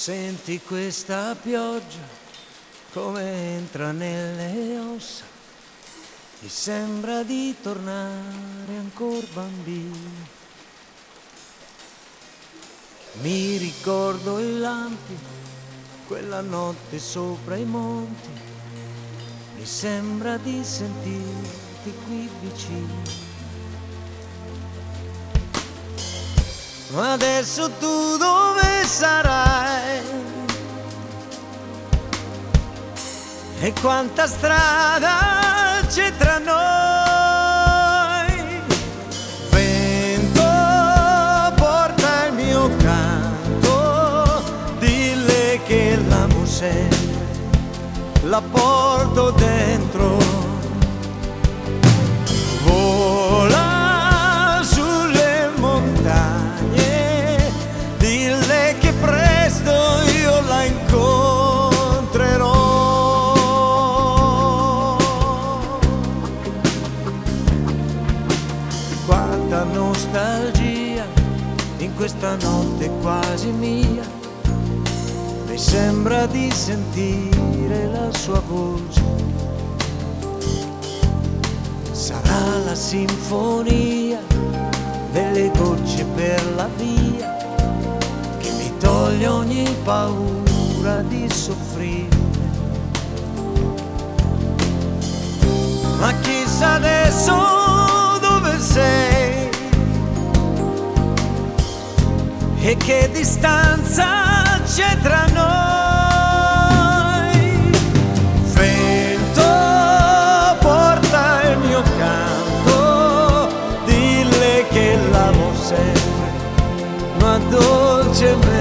Senti questa pioggia come entra nelle ossa, mi sembra di tornare ancora bambino. Mi ricordo i lampi, quella notte sopra i monti, mi sembra di sentirti qui vicino. Ma adesso tu dove sarai? E quanta strada c'è tra noi? Vento, porta il mio canto, dille che l'amo sempre, la porto dentro. Vola sulle montagne, dille che presto io la incontrerò. Quanta nostalgia in questa notte quasi mia, mi sembra di sentire la sua voce. Sarà la sinfonia delle gocce per la via che mi toglie ogni paura di soffrire. Ma chissà adesso dove sei e che distanza c'è tra noi. Vento, porta il mio canto, dille che l'amo sempre, ma dolcemente.